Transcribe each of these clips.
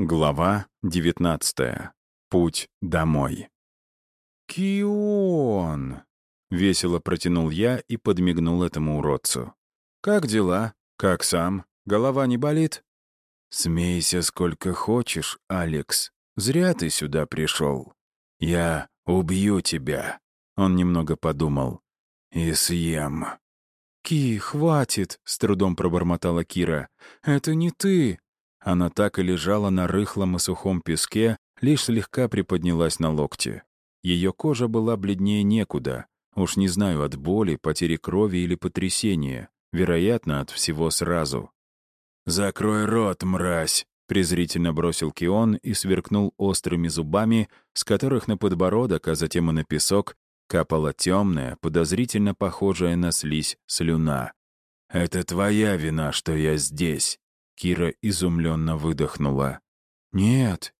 Глава 19. Путь домой. «Кион!» — весело протянул я и подмигнул этому уродцу. «Как дела? Как сам? Голова не болит?» «Смейся сколько хочешь, Алекс. Зря ты сюда пришел. Я убью тебя», — он немного подумал. «И съем». «Ки, хватит!» — с трудом пробормотала Кира. «Это не ты!» Она так и лежала на рыхлом и сухом песке, лишь слегка приподнялась на локте. Ее кожа была бледнее некуда. Уж не знаю, от боли, потери крови или потрясения. Вероятно, от всего сразу. «Закрой рот, мразь!» — презрительно бросил Кион и сверкнул острыми зубами, с которых на подбородок, а затем и на песок, капала темная, подозрительно похожая на слизь слюна. «Это твоя вина, что я здесь!» Кира изумленно выдохнула. «Нет,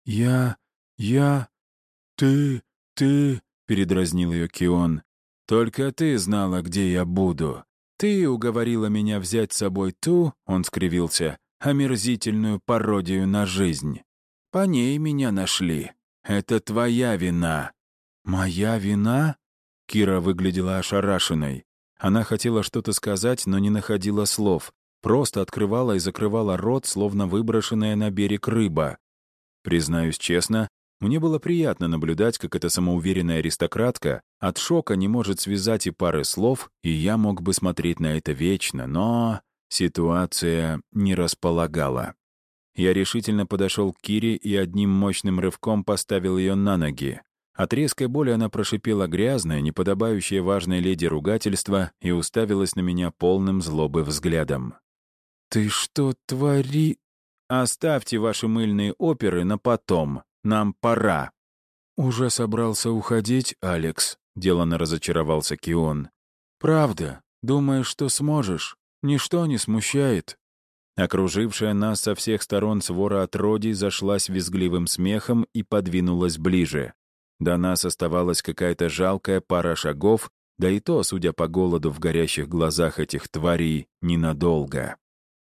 ты, ты...» — передразнил ее Кион. «Только ты знала, где я буду. Ты уговорила меня взять с собой ту, — он скривился, — омерзительную пародию на жизнь. По ней меня нашли. Это твоя вина». «Моя вина?» Кира выглядела ошарашенной. Она хотела что-то сказать, но не находила слов. Просто открывала и закрывала рот, словно выброшенная на берег рыба. Признаюсь честно, мне было приятно наблюдать, как эта самоуверенная аристократка от шока не может связать и пары слов, и я мог бы смотреть на это вечно, но ситуация не располагала. Я решительно подошел к Кире и одним мощным рывком поставил ее на ноги. От резкой боли она прошипела грязное, неподобающее важной леди ругательство и уставилась на меня полным злобы взглядом. «Ты что твори...» «Оставьте ваши мыльные оперы на потом. Нам пора». «Уже собрался уходить, Алекс», — деланно разочаровался Кион. «Правда? Думаешь, что сможешь? Ничто не смущает». Окружившая нас со всех сторон свора отродий зашлась визгливым смехом и подвинулась ближе. До нас оставалась какая-то жалкая пара шагов, да и то, судя по голоду в горящих глазах этих тварей, ненадолго.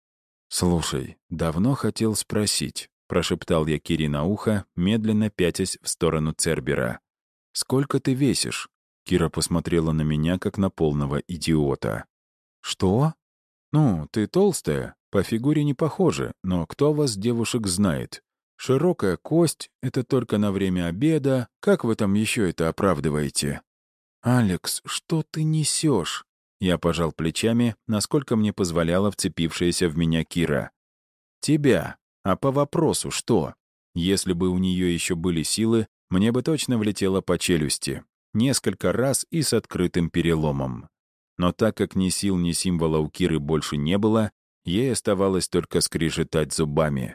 «Слушай, давно хотел спросить», — прошептал я Кире на ухо, медленно пятясь в сторону Цербера. «Сколько ты весишь?» Кира посмотрела на меня, как на полного идиота. «Что?» «Ну, ты толстая, по фигуре не похоже, но кто вас, девушек, знает? Широкая кость — это только на время обеда. Как вы там еще это оправдываете?» «Алекс, что ты несешь?» Я пожал плечами, насколько мне позволяла вцепившаяся в меня Кира. «Тебя. А по вопросу что? Если бы у нее еще были силы, мне бы точно влетело по челюсти. Несколько раз и с открытым переломом. Но так как ни сил, ни символа у Киры больше не было, ей оставалось только скрежетать зубами.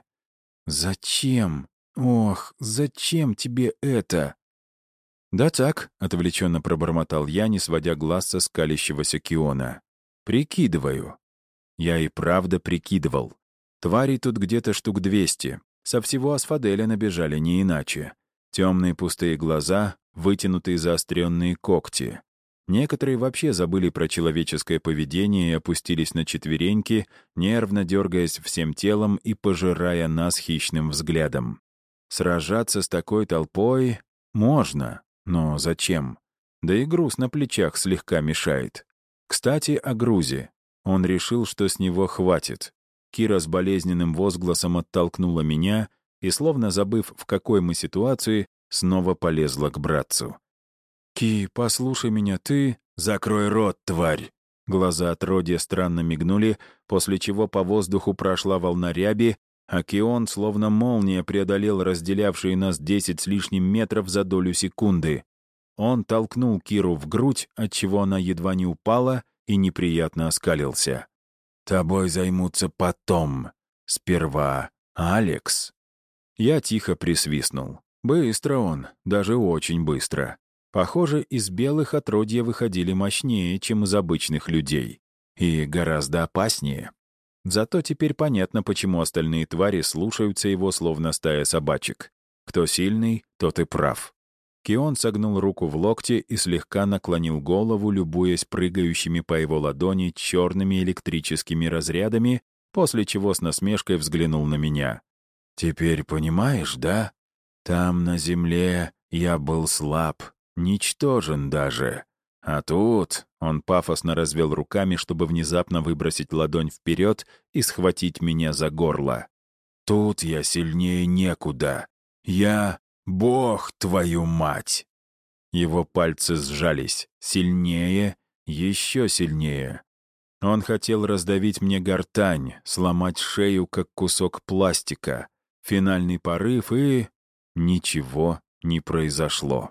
«Зачем? Ох, зачем тебе это?» «Да так», — отвлеченно пробормотал я, не сводя глаз со скалящегося Киона. «Прикидываю». Я и правда прикидывал. Тварей тут где-то штук 200. Со всего Асфаделя набежали не иначе. Темные пустые глаза, вытянутые заостренные когти. Некоторые вообще забыли про человеческое поведение и опустились на четвереньки, нервно дергаясь всем телом и пожирая нас хищным взглядом. Сражаться с такой толпой можно. Но зачем? Да и груз на плечах слегка мешает. Кстати, о грузе. Он решил, что с него хватит. Кира с болезненным возгласом оттолкнула меня и, словно забыв, в какой мы ситуации, снова полезла к братцу. «Ки, послушай меня, ты...» «Закрой рот, тварь!» Глаза отродья странно мигнули, после чего по воздуху прошла волна ряби, а Кион, словно молния, преодолел разделявшие нас 10 с лишним метров за долю секунды. Он толкнул Киру в грудь, отчего она едва не упала, и неприятно оскалился. «Тобой займутся потом. Сперва Алекс». Я тихо присвистнул. Быстро он, даже очень быстро. Похоже, из белых отродья выходили мощнее, чем из обычных людей. И гораздо опаснее. Зато теперь понятно, почему остальные твари слушаются его, словно стая собачек. Кто сильный, тот и прав. Кион согнул руку в локте и слегка наклонил голову, любуясь прыгающими по его ладони черными электрическими разрядами, после чего с насмешкой взглянул на меня. Теперь понимаешь, да? Там, на земле, я был слаб, ничтожен даже. А тут он пафосно развел руками, чтобы внезапно выбросить ладонь вперед и схватить меня за горло. Тут я сильнее некуда. Я — Бог, твою мать! Его пальцы сжались. Сильнее, еще сильнее. Он хотел раздавить мне гортань, сломать шею, как кусок пластика. Финальный порыв, и... ничего не произошло.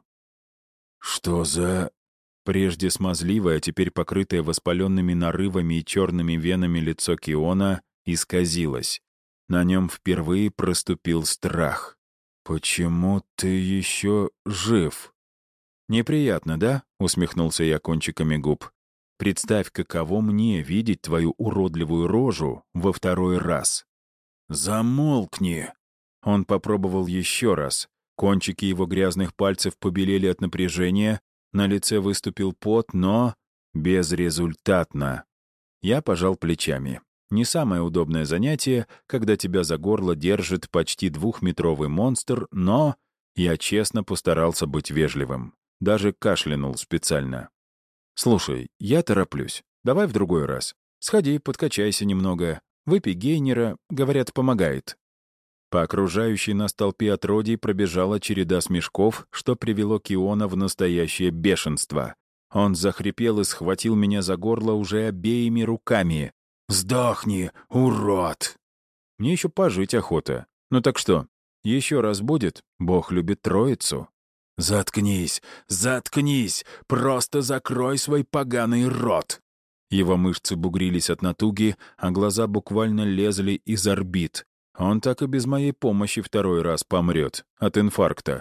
«Что за...» Прежде смазливое, теперь покрытое воспаленными нарывами и черными венами лицо Киона исказилось. На нем впервые проступил страх. «Почему ты еще жив?» «Неприятно, да?» — усмехнулся я кончиками губ. «Представь, каково мне видеть твою уродливую рожу во второй раз». «Замолкни!» Он попробовал еще раз. Кончики его грязных пальцев побелели от напряжения, на лице выступил пот, но безрезультатно. Я пожал плечами. Не самое удобное занятие, когда тебя за горло держит почти двухметровый монстр, но я честно постарался быть вежливым. Даже кашлянул специально. «Слушай, я тороплюсь. Давай в другой раз. Сходи, подкачайся немного. Выпей гейнера, говорят, помогает». По окружающей нас толпе отродий пробежала череда смешков, что привело Киона в настоящее бешенство. Он захрипел и схватил меня за горло уже обеими руками. «Сдохни, урод!» Мне еще пожить охота. Ну так что, еще раз будет? Бог любит троицу. «Заткнись! Заткнись! Просто закрой свой поганый рот!» Его мышцы бугрились от натуги, а глаза буквально лезли из орбит. Он так и без моей помощи второй раз помрет от инфаркта.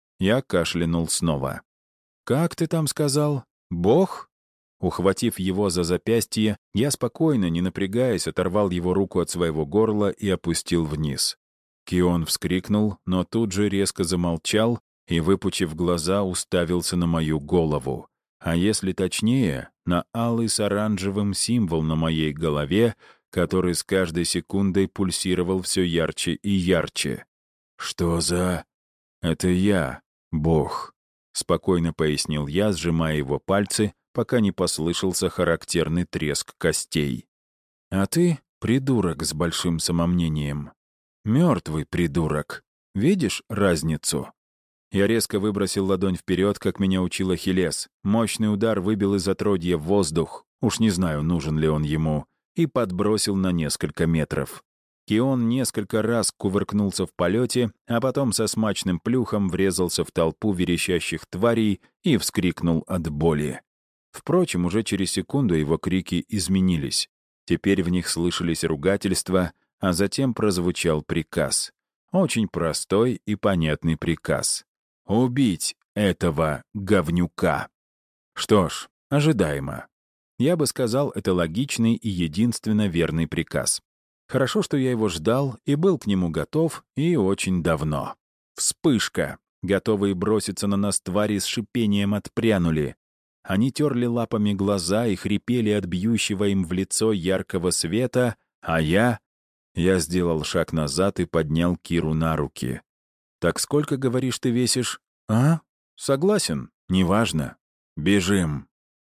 Я кашлянул снова. «Как ты там сказал? Бог?» Ухватив его за запястье, я спокойно, не напрягаясь, оторвал его руку от своего горла и опустил вниз. Кион вскрикнул, но тут же резко замолчал и, выпучив глаза, уставился на мою голову. А если точнее, на алый с оранжевым символ на моей голове, который с каждой секундой пульсировал все ярче и ярче. «Что за...» «Это я, Бог», — спокойно пояснил я, сжимая его пальцы, пока не послышался характерный треск костей. «А ты — придурок с большим самомнением. Мертвый придурок. Видишь разницу?» Я резко выбросил ладонь вперед, как меня учил Ахиллес. Мощный удар выбил из отродья воздух, уж не знаю, нужен ли он ему, и подбросил на несколько метров. Кион несколько раз кувыркнулся в полете, а потом со смачным плюхом врезался в толпу верещащих тварей и вскрикнул от боли. Впрочем, уже через секунду его крики изменились. Теперь в них слышались ругательства, а затем прозвучал приказ. Очень простой и понятный приказ. Убить этого говнюка. Что ж, ожидаемо. Я бы сказал, это логичный и единственно верный приказ. Хорошо, что я его ждал и был к нему готов, и очень давно. Вспышка. Готовые броситься на нас твари с шипением отпрянули. Они терли лапами глаза и хрипели от бьющего им в лицо яркого света, а я... Я сделал шаг назад и поднял Киру на руки. «Так сколько, говоришь, ты весишь?» «А? Согласен. Неважно. Бежим».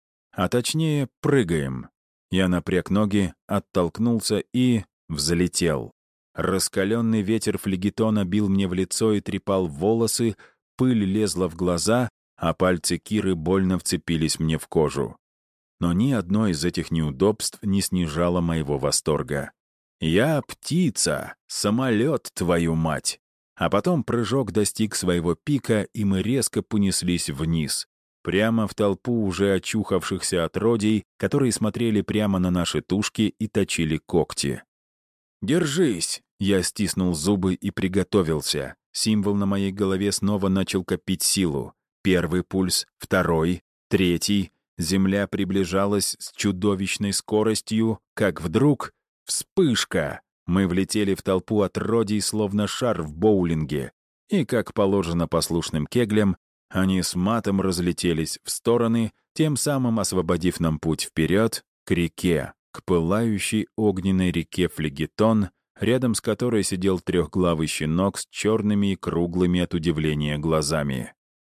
А точнее, прыгаем. Я напряг ноги, оттолкнулся и... взлетел. Раскаленный ветер флегетона бил мне в лицо и трепал волосы, пыль лезла в глаза, а пальцы Киры больно вцепились мне в кожу. Но ни одно из этих неудобств не снижало моего восторга. «Я птица, самолет, твою мать!» А потом прыжок достиг своего пика, и мы резко понеслись вниз, прямо в толпу уже очухавшихся отродий, которые смотрели прямо на наши тушки и точили когти. «Держись!» — я стиснул зубы и приготовился. Символ на моей голове снова начал копить силу. Первый пульс, второй, третий. Земля приближалась с чудовищной скоростью, как вдруг... Вспышка! Мы влетели в толпу отродий, словно шар в боулинге. И, как положено послушным кеглям, они с матом разлетелись в стороны, тем самым освободив нам путь вперед, к реке, к пылающей огненной реке Флегетон, рядом с которой сидел трехглавый щенок с черными и круглыми от удивления глазами.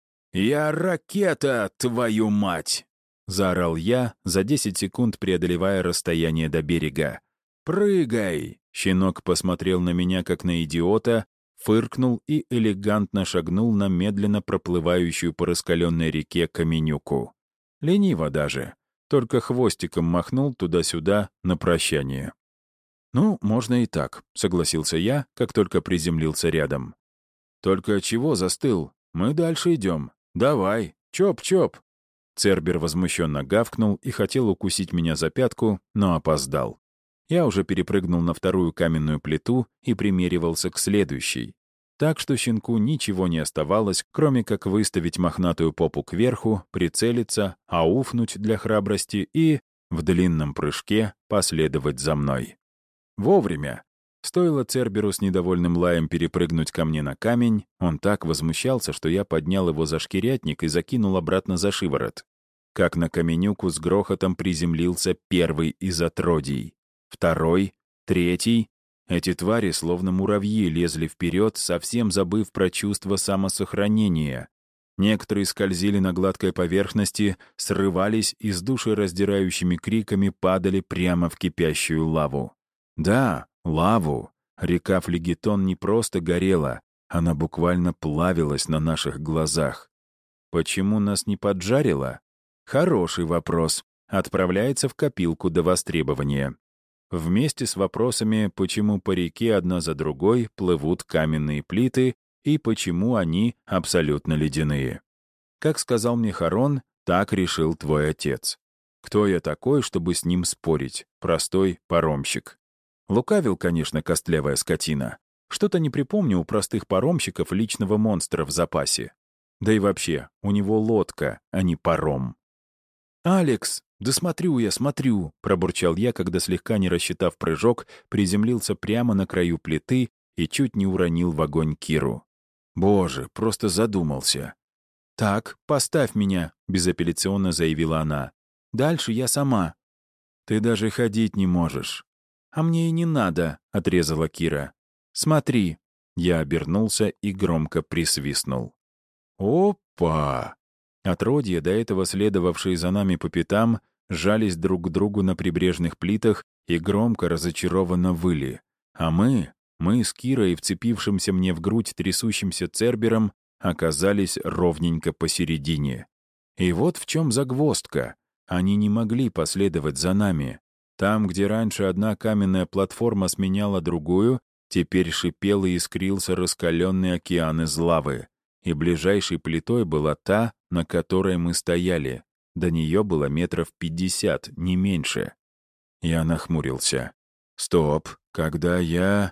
«Я ракета, твою мать!» — заорал я, за 10 секунд преодолевая расстояние до берега. «Прыгай!» — щенок посмотрел на меня, как на идиота, фыркнул и элегантно шагнул на медленно проплывающую по раскаленной реке Каменюку. Лениво даже, только хвостиком махнул туда-сюда на прощание. «Ну, можно и так», — согласился я, как только приземлился рядом. «Только чего застыл? Мы дальше идем. Давай, чоп-чоп!» Цербер возмущенно гавкнул и хотел укусить меня за пятку, но опоздал. Я уже перепрыгнул на вторую каменную плиту и примеривался к следующей. Так что щенку ничего не оставалось, кроме как выставить мохнатую попу кверху, прицелиться, ауфнуть для храбрости и, в длинном прыжке, последовать за мной. Вовремя. Стоило Церберу с недовольным лаем перепрыгнуть ко мне на камень, он так возмущался, что я поднял его за шкирятник и закинул обратно за шиворот. Как на каменюку с грохотом приземлился первый из отродий. Второй, третий. Эти твари, словно муравьи, лезли вперед, совсем забыв про чувство самосохранения. Некоторые скользили на гладкой поверхности, срывались и с душераздирающими криками падали прямо в кипящую лаву. Да, лаву. Река Флегетон не просто горела, она буквально плавилась на наших глазах. Почему нас не поджарило? Хороший вопрос. Отправляется в копилку до востребования. Вместе с вопросами, почему по реке одна за другой плывут каменные плиты и почему они абсолютно ледяные. Как сказал мне Харон, так решил твой отец. Кто я такой, чтобы с ним спорить? Простой паромщик. Лукавил, конечно, костлявая скотина. Что-то не припомню у простых паромщиков личного монстра в запасе. Да и вообще, у него лодка, а не паром. «Алекс, да смотрю я, смотрю», — пробурчал я, когда, слегка не рассчитав прыжок, приземлился прямо на краю плиты и чуть не уронил в огонь Киру. Боже, просто задумался. «Так, поставь меня», — безапелляционно заявила она. «Дальше я сама». «Ты даже ходить не можешь». «А мне и не надо», — отрезала Кира. «Смотри». Я обернулся и громко присвистнул. «Опа!» Отродья, до этого следовавшие за нами по пятам, сжались друг к другу на прибрежных плитах и громко разочарованно выли. А мы с Кирой, вцепившимся мне в грудь трясущимся Цербером, оказались ровненько посередине. И вот в чем загвоздка. Они не могли последовать за нами. Там, где раньше одна каменная платформа сменяла другую, теперь шипел и искрился раскаленный океан из лавы. И ближайшей плитой была та, на которой мы стояли. До нее было 50 метров, не меньше. Я нахмурился. «Стоп, когда я...»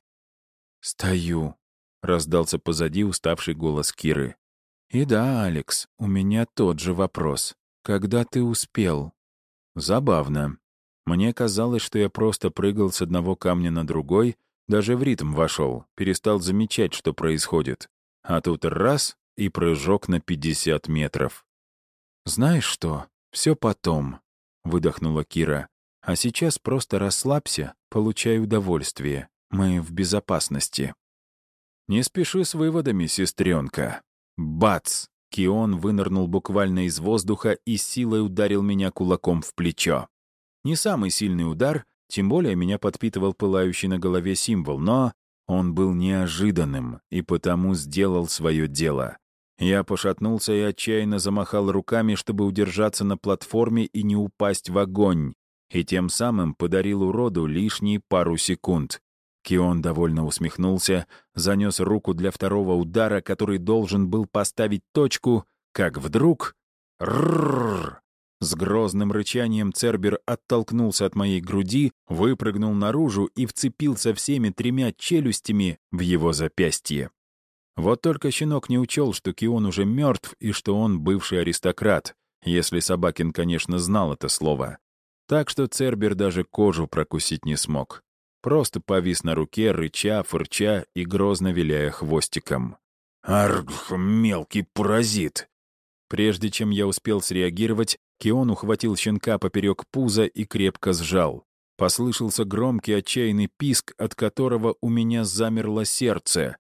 «Стою», — раздался позади уставший голос Киры. «И да, Алекс, у меня тот же вопрос. Когда ты успел?» Забавно. Мне казалось, что я просто прыгал с одного камня на другой, даже в ритм вошел, перестал замечать, что происходит. А тут раз — и прыжок на 50 метров. «Знаешь что? Все потом», — выдохнула Кира. «А сейчас просто расслабься, получай удовольствие. Мы в безопасности». «Не спеши с выводами, сестренка». Бац! Кион вынырнул буквально из воздуха и с силой ударил меня кулаком в плечо. Не самый сильный удар, тем более меня подпитывал пылающий на голове символ, но он был неожиданным и потому сделал свое дело. Я пошатнулся и отчаянно замахал руками, чтобы удержаться на платформе и не упасть в огонь, и тем самым подарил уроду лишние пару секунд. Кион довольно усмехнулся, занес руку для второго удара, который должен был поставить точку, как вдруг... Рррррр! С грозным рычанием Цербер оттолкнулся от моей груди, выпрыгнул наружу и вцепился всеми 3 челюстями в его запястье. Вот только щенок не учел, что Кион уже мертв и что он бывший аристократ, если Собакин, конечно, знал это слово. Так что Цербер даже кожу прокусить не смог. Просто повис на руке, рыча, фырча и грозно виляя хвостиком. «Арг, мелкий паразит!» Прежде чем я успел среагировать, Кион ухватил щенка поперек пуза и крепко сжал. Послышался громкий отчаянный писк, от которого у меня замерло сердце.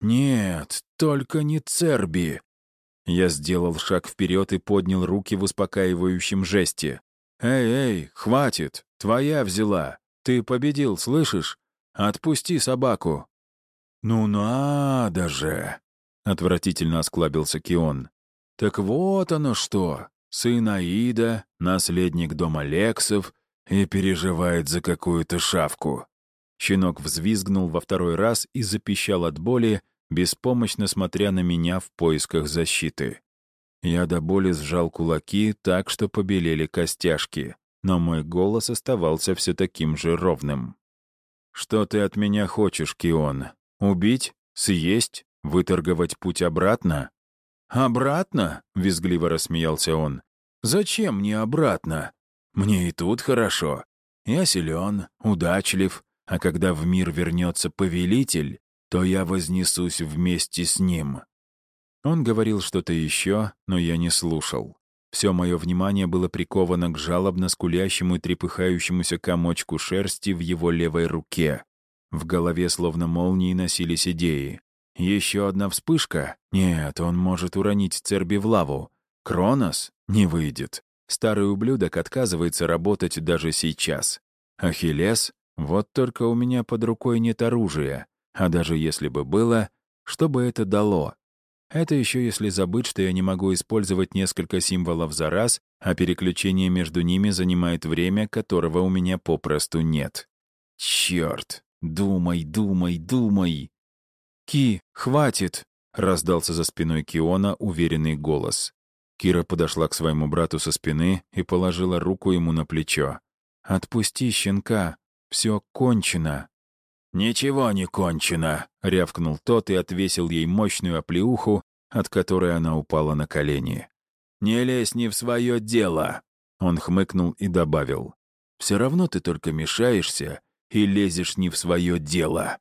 «Нет, только не Церби!» Я сделал шаг вперед и поднял руки в успокаивающем жесте. «Эй, хватит! Твоя взяла! Ты победил, слышишь? Отпусти собаку!» «Ну надо же!» — отвратительно осклабился Кион. «Так вот оно что! Сын Аида, наследник дома Лексов, и переживает за какую-то шавку». Щенок взвизгнул во второй раз и запищал от боли, беспомощно смотря на меня в поисках защиты. Я до боли сжал кулаки так, что побелели костяшки, но мой голос оставался все таким же ровным. «Что ты от меня хочешь, Кион? Убить? Съесть? Выторговать путь обратно?» «Обратно?» — визгливо рассмеялся он. «Зачем мне обратно? Мне и тут хорошо. Я силен, удачлив, а когда в мир вернется повелитель, то я вознесусь вместе с ним». Он говорил что-то еще, но я не слушал. Все мое внимание было приковано к жалобно скулящему и трепыхающемуся комочку шерсти в его левой руке. В голове словно молнии носились идеи. Еще одна вспышка? Нет, он может уронить Церби в лаву. Кронос? Не выйдет. Старый ублюдок отказывается работать даже сейчас. Ахиллес? Вот только у меня под рукой нет оружия. А даже если бы было, что бы это дало? Это еще если забыть, что я не могу использовать несколько символов за раз, а переключение между ними занимает время, которого у меня попросту нет. Черт! Думай, думай, думай! «Ки, хватит!» — раздался за спиной Киона уверенный голос. Кира подошла к своему брату со спины и положила руку ему на плечо. «Отпусти щенка, все кончено». «Ничего не кончено», — рявкнул тот и отвесил ей мощную оплеуху, от которой она упала на колени. «Не лезь не в свое дело», — он хмыкнул и добавил. «Все равно ты только мешаешься и лезешь не в свое дело».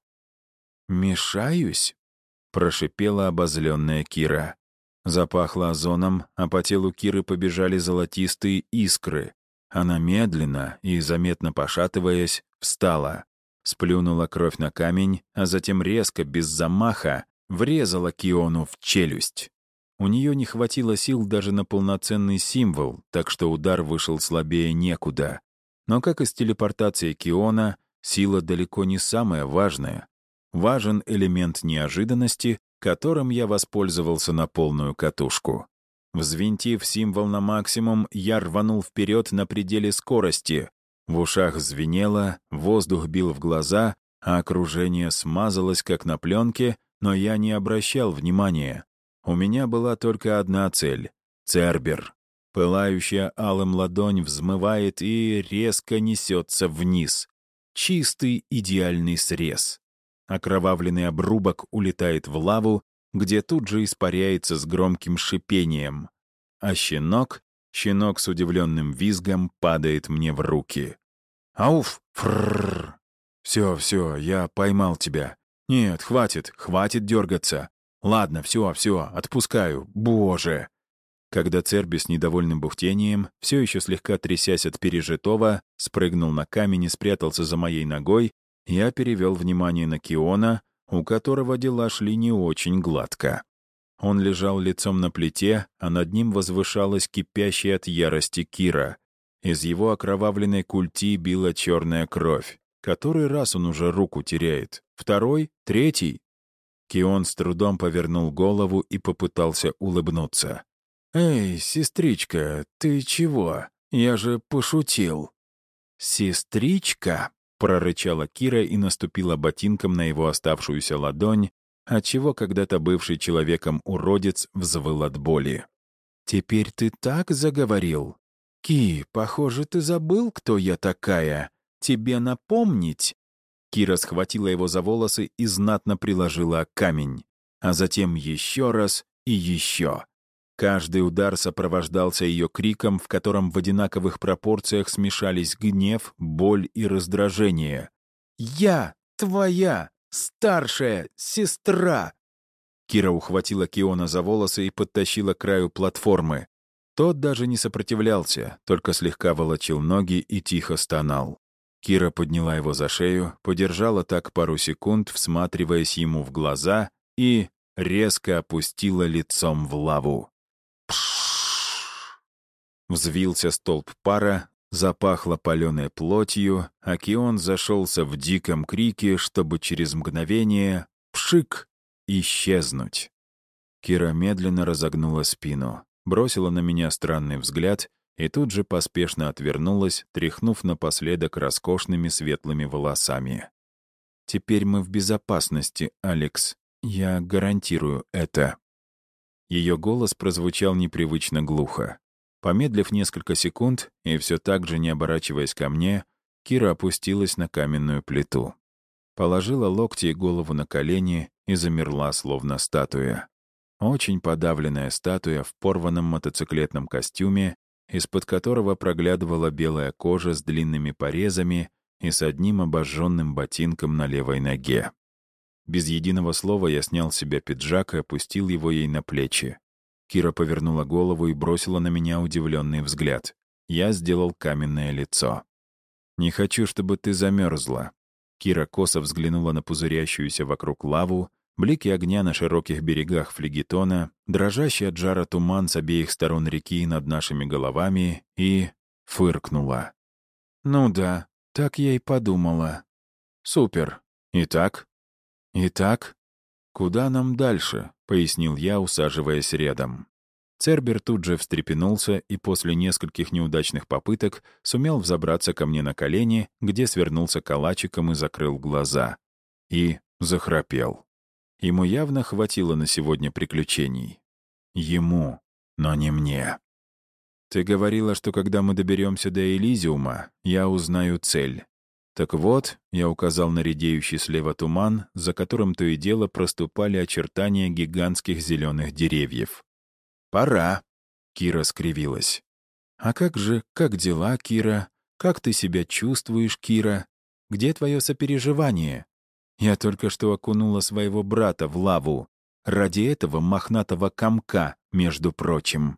«Мешаюсь?» — прошипела обозленная Кира. Запахло озоном, а по телу Киры побежали золотистые искры. Она медленно и, заметно пошатываясь, встала. Сплюнула кровь на камень, а затем резко, без замаха, врезала Киону в челюсть. У нее не хватило сил даже на полноценный символ, так что удар вышел слабее некуда. Но, как и с телепортацией Киона, сила далеко не самая важная. Важен элемент неожиданности, которым я воспользовался на полную катушку. Взвинтив символ на максимум, я рванул вперед на пределе скорости. В ушах звенело, воздух бил в глаза, а окружение смазалось, как на пленке, но я не обращал внимания. У меня была только одна цель — Цербер. Пылающая алым ладонь взмывает и резко несется вниз. Чистый идеальный срез. Окровавленный обрубок улетает в лаву, где тут же испаряется с громким шипением. А щенок с удивленным визгом падает мне в руки. «Ауф! Фрррр! Все, я поймал тебя. Нет, хватит дергаться. Ладно, все, отпускаю. Боже!» Когда Церби с недовольным бухтением, все еще слегка трясясь от пережитого, спрыгнул на камень и спрятался за моей ногой, я перевел внимание на Киона, у которого дела шли не очень гладко. Он лежал лицом на плите, а над ним возвышалась кипящая от ярости Кира. Из его окровавленной культи била черная кровь. Который раз он уже руку теряет? Второй? Третий? Кион с трудом повернул голову и попытался улыбнуться. «Эй, сестричка, ты чего? Я же пошутил». «Сестричка?» — прорычала Кира и наступила ботинком на его оставшуюся ладонь, отчего когда-то бывший человеком уродец взвыл от боли. «Теперь ты так заговорил? Ки, похоже, ты забыл, кто я такая. Тебе напомнить?» Кира схватила его за волосы и знатно приложила камень, а затем еще раз и еще. Каждый удар сопровождался ее криком, в котором в одинаковых пропорциях смешались гнев, боль и раздражение. «Я твоя старшая сестра!» Кира ухватила Киона за волосы и подтащила к краю платформы. Тот даже не сопротивлялся, только слегка волочил ноги и тихо стонал. Кира подняла его за шею, подержала так пару секунд, всматриваясь ему в глаза, и резко опустила лицом в лаву. Взвился столб пара, запахло паленой плотью, а Кион зашелся в диком крике, чтобы через мгновение пшик исчезнуть. Кира медленно разогнула спину, бросила на меня странный взгляд и тут же поспешно отвернулась, тряхнув напоследок роскошными светлыми волосами. «Теперь мы в безопасности, Алекс. Я гарантирую это». Ее голос прозвучал непривычно глухо. Помедлив несколько секунд и все так же не оборачиваясь ко мне, Кира опустилась на каменную плиту. Положила локти и голову на колени и замерла, словно статуя. Очень подавленная статуя в порванном мотоциклетном костюме, из-под которого проглядывала белая кожа с длинными порезами и с одним обожженным ботинком на левой ноге. Без единого слова я снял с себя пиджак и опустил его ей на плечи. Кира повернула голову и бросила на меня удивленный взгляд. Я сделал каменное лицо. «Не хочу, чтобы ты замерзла». Кира косо взглянула на пузырящуюся вокруг лаву, блики огня на широких берегах флегетона, дрожащий от жара туман с обеих сторон реки над нашими головами и фыркнула. «Ну да, так я и подумала. Супер. Итак?» «Итак, куда нам дальше?» — пояснил я, усаживаясь рядом. Цербер тут же встрепенулся и после нескольких неудачных попыток сумел взобраться ко мне на колени, где свернулся калачиком и закрыл глаза. И захрапел. Ему явно хватило на сегодня приключений. Ему, но не мне. «Ты говорила, что когда мы доберемся до Элизиума, я узнаю цель. Так вот, я указал на редеющий слева туман, за которым то и дело проступали очертания гигантских зеленых деревьев. «Пора», — Кира скривилась. «А как дела, Кира? Как ты себя чувствуешь, Кира? Где твое сопереживание? Я только что окунула своего брата в лаву. Ради этого мохнатого комка, между прочим».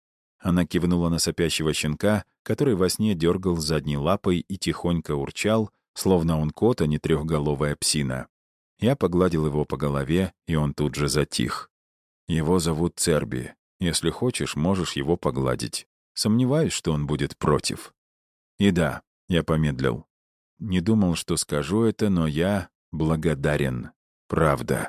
Она кивнула на сопящего щенка, который во сне дергал задней лапой и тихонько урчал, словно он кот, а не трехголовая псина. Я погладил его по голове, и он тут же затих. Его зовут Церби. Если хочешь, можешь его погладить. Сомневаюсь, что он будет против. И да, я помедлил. Не думал, что скажу это, но я благодарен. Правда.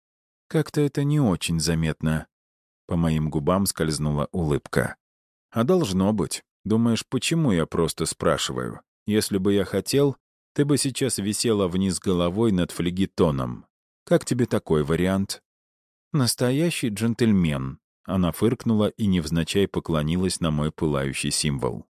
Как-то это не очень заметно. По моим губам скользнула улыбка. «А должно быть. Думаешь, почему я просто спрашиваю? Если бы я хотел, ты бы сейчас висела вниз головой над флегетоном. Как тебе такой вариант?» «Настоящий джентльмен», — она фыркнула и невзначай поклонилась на мой пылающий символ.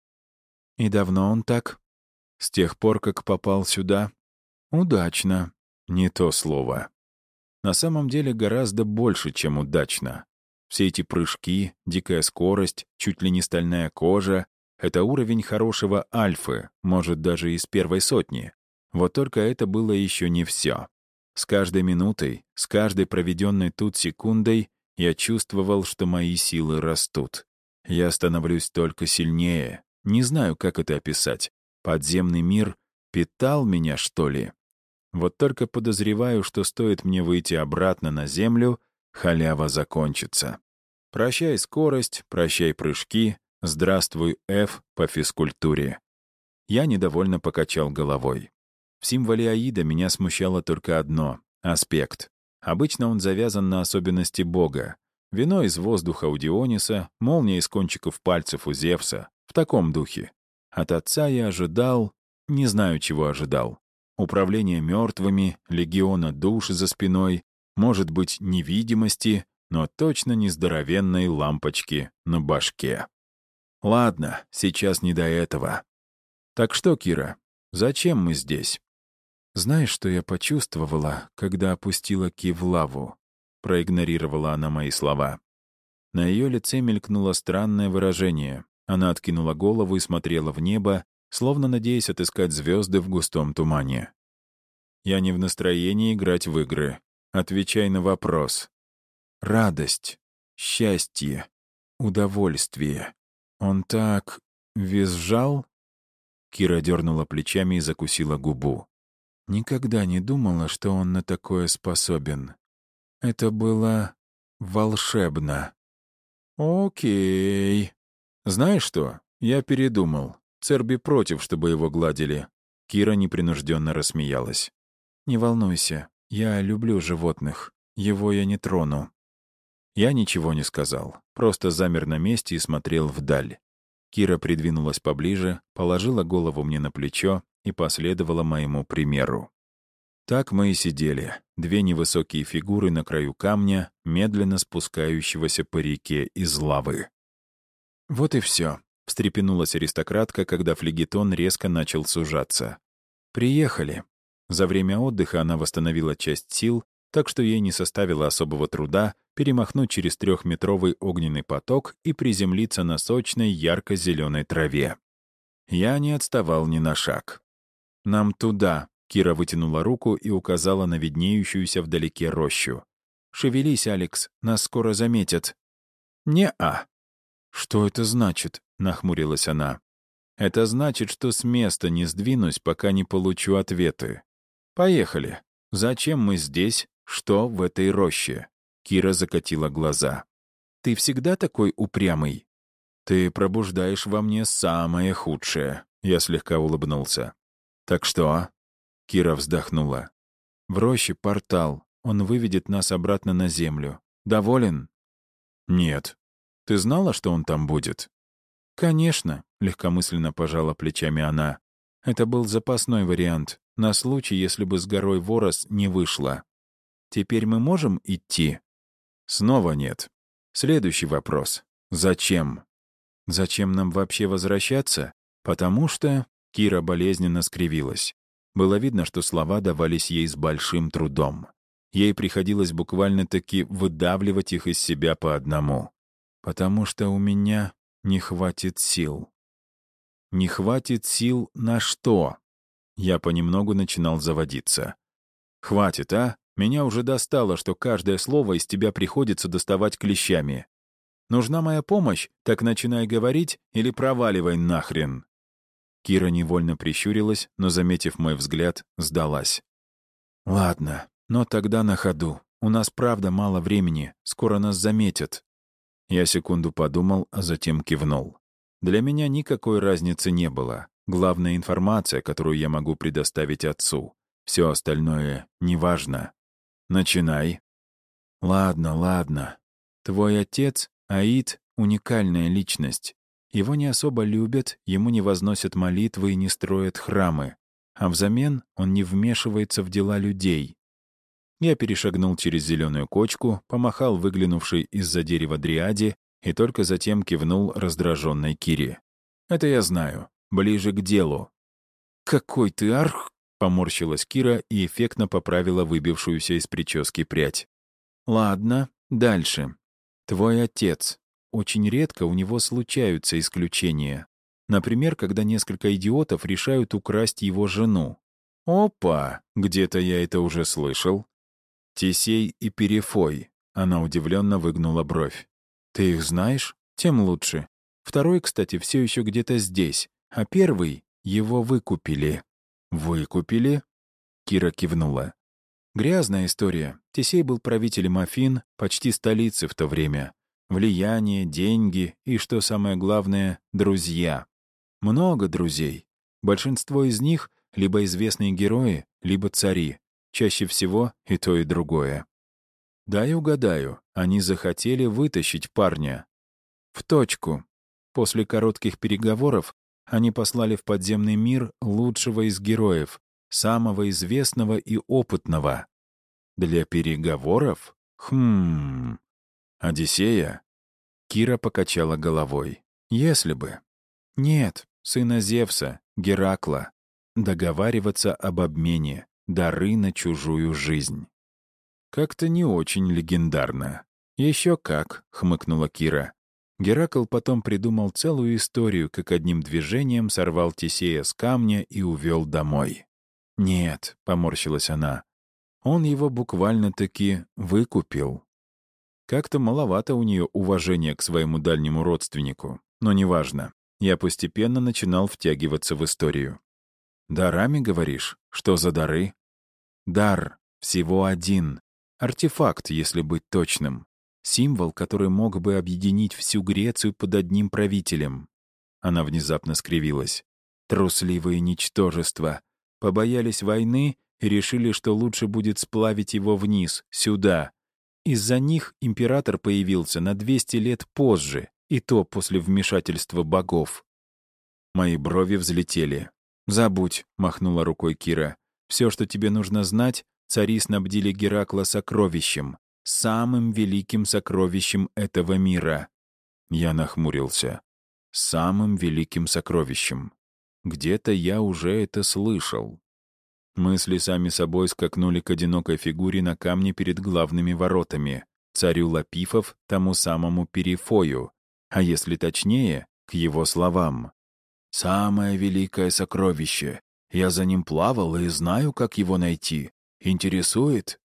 «И давно он так?» «С тех пор, как попал сюда?» «Удачно». Не то слово. На самом деле гораздо больше, чем удачно. Все эти прыжки, дикая скорость, чуть ли не стальная кожа — это уровень хорошего альфы, может, даже из первой сотни. Вот только это было еще не все. С каждой минутой, с каждой проведенной тут секундой я чувствовал, что мои силы растут. Я становлюсь только сильнее. Не знаю, как это описать. Подземный мир питал меня, что ли? Вот только подозреваю, что стоит мне выйти обратно на землю, халява закончится. Прощай скорость, прощай прыжки, здравствуй, F по физкультуре. Я недовольно покачал головой. В символе Аида меня смущало только одно — аспект. Обычно он завязан на особенности бога. Вино из воздуха у Диониса, молния из кончиков пальцев у Зевса. В таком духе. От отца я ожидал... Не знаю, чего ожидал. Управление мертвыми, легиона душ за спиной, может быть, невидимости, но точно не здоровенной лампочки на башке. Ладно, сейчас не до этого. Так что, Кира, зачем мы здесь? Знаешь, что я почувствовала, когда опустила Ки в лаву? Проигнорировала она мои слова. На ее лице мелькнуло странное выражение. Она откинула голову и смотрела в небо, словно надеясь отыскать звезды в густом тумане. «Я не в настроении играть в игры. Отвечай на вопрос. Радость, счастье, удовольствие. Он так визжал?» Кира дернула плечами и закусила губу. Никогда не думала, что он на такое способен. Это было волшебно. Окей. Знаешь что? Я передумал. Церби против, чтобы его гладили. Кира непринужденно рассмеялась. Не волнуйся, я люблю животных. Его я не трону. Я ничего не сказал, просто замер на месте и смотрел вдаль. Кира придвинулась поближе, положила голову мне на плечо и последовала моему примеру. Так мы и сидели, две невысокие фигуры на краю камня, медленно спускающегося по реке из лавы. «Вот и все», — встрепенулась аристократка, когда флегетон резко начал сужаться. «Приехали». За время отдыха она восстановила часть сил, так что ей не составило особого труда перемахнуть через 3-метровый огненный поток и приземлиться на сочной ярко-зеленой траве. Я не отставал ни на шаг. «Нам туда», — Кира вытянула руку и указала на виднеющуюся вдалеке рощу. «Шевелись, Алекс, нас скоро заметят». «Не-а». «Что это значит?» — нахмурилась она. «Это значит, что с места не сдвинусь, пока не получу ответы. Поехали. Зачем мы здесь? Что в этой роще?» Кира закатила глаза. «Ты всегда такой упрямый?» «Ты пробуждаешь во мне самое худшее», — я слегка улыбнулся. «Так что?» — Кира вздохнула. «В роще портал. Он выведет нас обратно на землю. Доволен?» «Нет. Ты знала, что он там будет?» «Конечно», — легкомысленно пожала плечами она. «Это был запасной вариант, на случай, если бы с горой Ворос не вышло. Теперь мы можем идти?» «Снова нет. Следующий вопрос. Зачем?» «Зачем нам вообще возвращаться? Потому что...» Кира болезненно скривилась. Было видно, что слова давались ей с большим трудом. Ей приходилось буквально-таки выдавливать их из себя по одному. «Потому что у меня не хватит сил». «Не хватит сил на что?» Я понемногу начинал заводиться. «Хватит, а? Меня уже достало, что каждое слово из тебя приходится доставать клещами. Нужна моя помощь? Так начинай говорить или проваливай нахрен». Кира невольно прищурилась, но, заметив мой взгляд, сдалась. «Ладно, но тогда на ходу. У нас правда мало времени, скоро нас заметят». Я секунду подумал, а затем кивнул. Для меня никакой разницы не было. Главная информация, которую я могу предоставить отцу. Все остальное неважно. Начинай. Ладно, ладно. Твой отец, Аид, уникальная личность. Его не особо любят, ему не возносят молитвы и не строят храмы. А взамен он не вмешивается в дела людей. Я перешагнул через зеленую кочку, помахал выглянувшей из-за дерева дриаде и только затем кивнул раздраженной Кире. «Это я знаю. Ближе к делу». «Какой ты арх!» — поморщилась Кира и эффектно поправила выбившуюся из прически прядь. «Ладно, дальше. Твой отец. Очень редко у него случаются исключения. Например, когда несколько идиотов решают украсть его жену. Опа! Где-то я это уже слышал. Тесей и Перифой. Она удивленно выгнула бровь. Ты их знаешь? Тем лучше. Второй, кстати, все еще где-то здесь, а первый его выкупили. Выкупили? Кира кивнула. Грязная история. Тесей был правителем Афин, почти столицы в то время. Влияние, деньги и, что самое главное, друзья. Много друзей. Большинство из них — либо известные герои, либо цари. Чаще всего и то, и другое. Дай угадаю, они захотели вытащить парня. В точку. После коротких переговоров они послали в подземный мир лучшего из героев, самого известного и опытного. Для переговоров? Одиссея? Кира покачала головой. Если бы. Нет, сына Зевса, Геракла. Договариваться об обмене, дары на чужую жизнь. Как-то не очень легендарно. Еще как, хмыкнула Кира. Геракл потом придумал целую историю, как одним движением сорвал Тесея с камня и увел домой. «Нет», — поморщилась она, — «он его буквально-таки выкупил». Как-то маловато у нее уважения к своему дальнему родственнику, но неважно. Я постепенно начинал втягиваться в историю. «Дарами, говоришь? Что за дары?» «Дар. Всего один. Артефакт, если быть точным. Символ, который мог бы объединить всю Грецию под одним правителем». Она внезапно скривилась. «Трусливые ничтожества. Побоялись войны и решили, что лучше будет сплавить его вниз, сюда. Из-за них император появился на 200 лет позже, и то после вмешательства богов». Мои брови взлетели. «Забудь», — махнула рукой Кира. «Все, что тебе нужно знать, цари снабдили Геракла сокровищем, самым великим сокровищем этого мира». Я нахмурился. «Самым великим сокровищем. Где-то я уже это слышал». Мысли сами собой скакнули к одинокой фигуре на камне перед главными воротами, царю Лапифов, тому самому Перифою, а если точнее, к его словам. «Самое великое сокровище. Я за ним плавал и знаю, как его найти. Интересует?»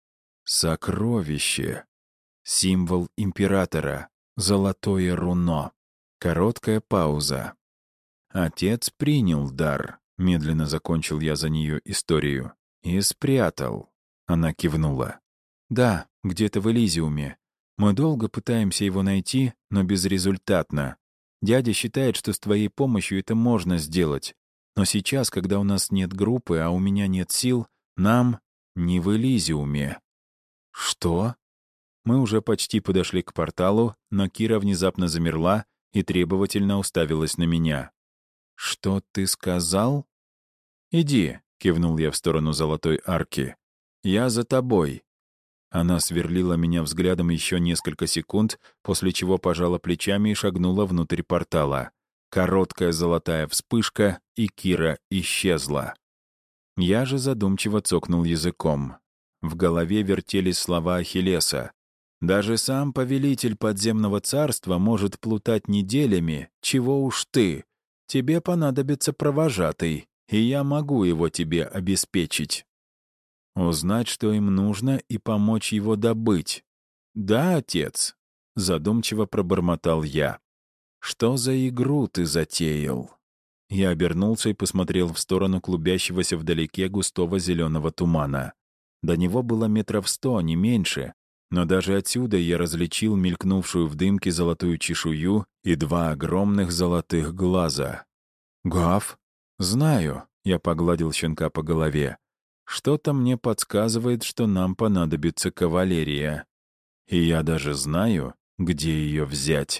Сокровище. Символ императора. Золотое руно. Короткая пауза. «Отец принял дар», — медленно закончил я за нее историю, «и спрятал». Она кивнула. «Да, где-то в Элизиуме. Мы долго пытаемся его найти, но безрезультатно. Дядя считает, что с твоей помощью это можно сделать. Но сейчас, когда у нас нет группы, а у меня нет сил, нам не в Элизиуме». «Что?» Мы уже почти подошли к порталу, но Кира внезапно замерла и требовательно уставилась на меня. «Что ты сказал?» «Иди», — кивнул я в сторону золотой арки. «Я за тобой». Она сверлила меня взглядом еще несколько секунд, после чего пожала плечами и шагнула внутрь портала. Короткая золотая вспышка, и Кира исчезла. Я же задумчиво цокнул языком. В голове вертелись слова Ахиллеса. «Даже сам повелитель подземного царства может плутать неделями, чего уж ты. Тебе понадобится провожатый, и я могу его тебе обеспечить». Узнать, что им нужно, и помочь его добыть. «Да, отец», — задумчиво пробормотал я. «Что за игру ты затеял?» Я обернулся и посмотрел в сторону клубящегося вдалеке густого зеленого тумана. До него было 100 метров, не меньше, но даже отсюда я различил мелькнувшую в дымке золотую чешую и 2 огромных золотых глаза. «Гав?» «Знаю», — я погладил щенка по голове. «Что-то мне подсказывает, что нам понадобится кавалерия. И я даже знаю, где ее взять».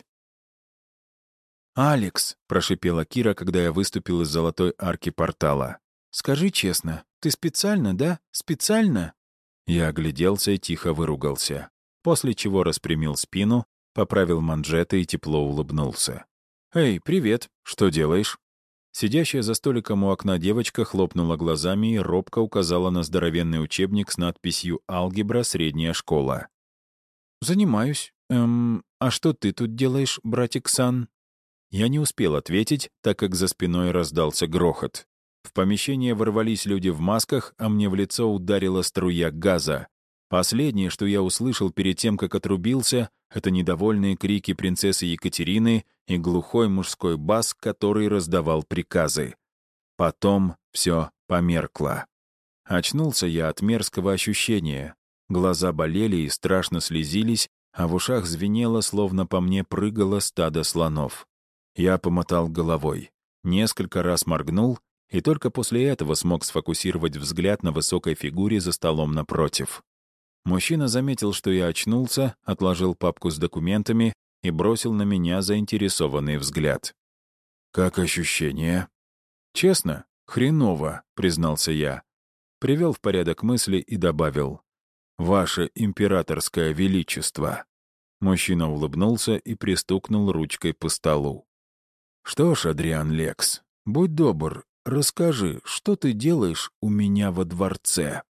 «Алекс», — прошипела Кира, когда я выступил из золотой арки портала. «Скажи честно, ты специально, да? Специально?» Я огляделся и тихо выругался, после чего распрямил спину, поправил манжеты и тепло улыбнулся. «Эй, привет, что делаешь?» Сидящая за столиком у окна девочка хлопнула глазами и робко указала на здоровенный учебник с надписью «Алгебра. Средняя школа». «Занимаюсь. А что ты тут делаешь, братик Сан?» Я не успел ответить, так как за спиной раздался грохот. В помещение ворвались люди в масках, а мне в лицо ударила струя газа. Последнее, что я услышал перед тем, как отрубился, это недовольные крики принцессы Екатерины и глухой мужской бас, который раздавал приказы. Потом все померкло. Очнулся я от мерзкого ощущения. Глаза болели и страшно слезились, а в ушах звенело, словно по мне прыгало стадо слонов. Я помотал головой, несколько раз моргнул, и только после этого смог сфокусировать взгляд на высокой фигуре за столом напротив. Мужчина заметил, что я очнулся, отложил папку с документами и бросил на меня заинтересованный взгляд. «Как ощущение?» «Честно, хреново», — признался я. Привел в порядок мысли и добавил. «Ваше императорское величество». Мужчина улыбнулся и пристукнул ручкой по столу. «Что ж, Адриан Лекс, будь добр, расскажи, что ты делаешь у меня во дворце?»